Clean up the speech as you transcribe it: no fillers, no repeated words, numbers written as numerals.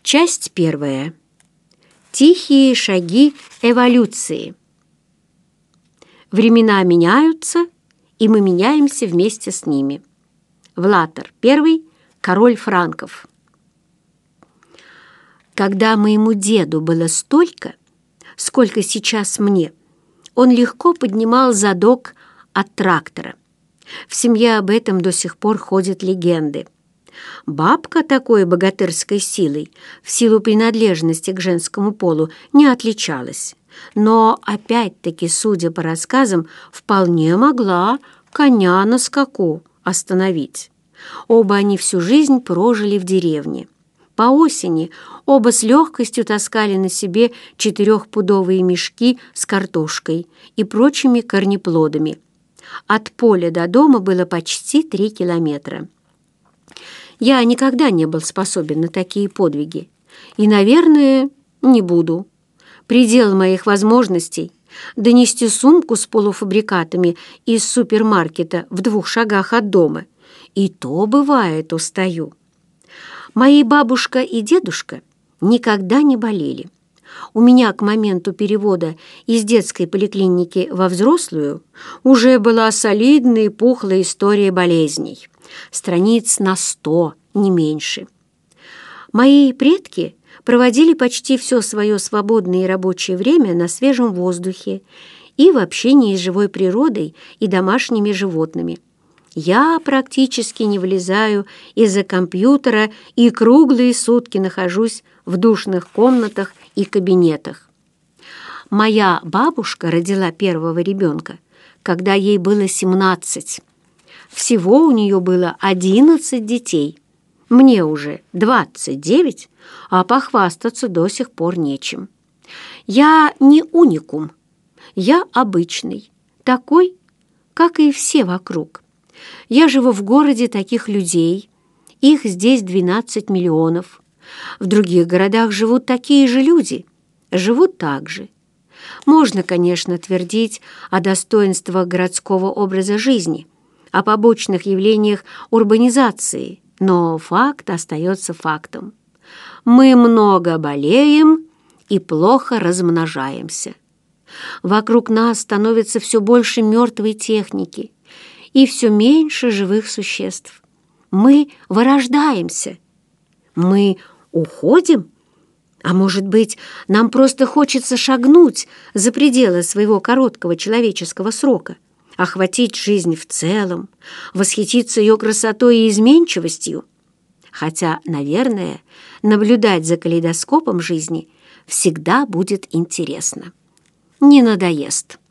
Часть первая. Тихие шаги эволюции. Времена меняются, и мы меняемся вместе с ними. Влатер I, король франков. Когда моему деду было столько, сколько сейчас мне, он легко поднимал задок от трактора. В семье об этом до сих пор ходят легенды. Бабка такой богатырской силой в силу принадлежности к женскому полу не отличалась, но, опять-таки, судя по рассказам, вполне могла коня на скаку остановить. Оба они всю жизнь прожили в деревне. По осени оба с легкостью таскали на себе 4-пудовые мешки с картошкой и прочими корнеплодами. От поля до дома было почти 3 километра. Я никогда не был способен на такие подвиги. И, наверное, не буду. Предел моих возможностей — донести сумку с полуфабрикатами из супермаркета в 2 шагах от дома. И то, бывает, устаю. Мои бабушка и дедушка никогда не болели. У меня к моменту перевода из детской поликлиники во взрослую уже была солидная и пухлая история болезней. Страниц на 100, не меньше. Мои предки проводили почти все свое свободное и рабочее время на свежем воздухе и в общении с живой природой и домашними животными. Я практически не вылезаю из-за компьютера и круглые сутки нахожусь в душных комнатах и кабинетах. Моя бабушка родила первого ребенка, когда ей было 17. Всего у нее было 11 детей. Мне уже 29, а похвастаться до сих пор нечем. Я не уникум, я обычный, такой, как и все вокруг. Я живу в городе таких людей, их здесь 12 миллионов. В других городах живут такие же люди, живут так же. Можно, конечно, твердить о достоинствах городского образа жизни, о побочных явлениях урбанизации, но факт остается фактом. Мы много болеем и плохо размножаемся. Вокруг нас становится все больше мертвой техники и все меньше живых существ. Мы вырождаемся. Мы уходим? А может быть, нам просто хочется шагнуть за пределы своего короткого человеческого срока, охватить жизнь в целом, восхититься ее красотой и изменчивостью? Хотя, наверное, наблюдать за калейдоскопом жизни всегда будет интересно. Не надоест.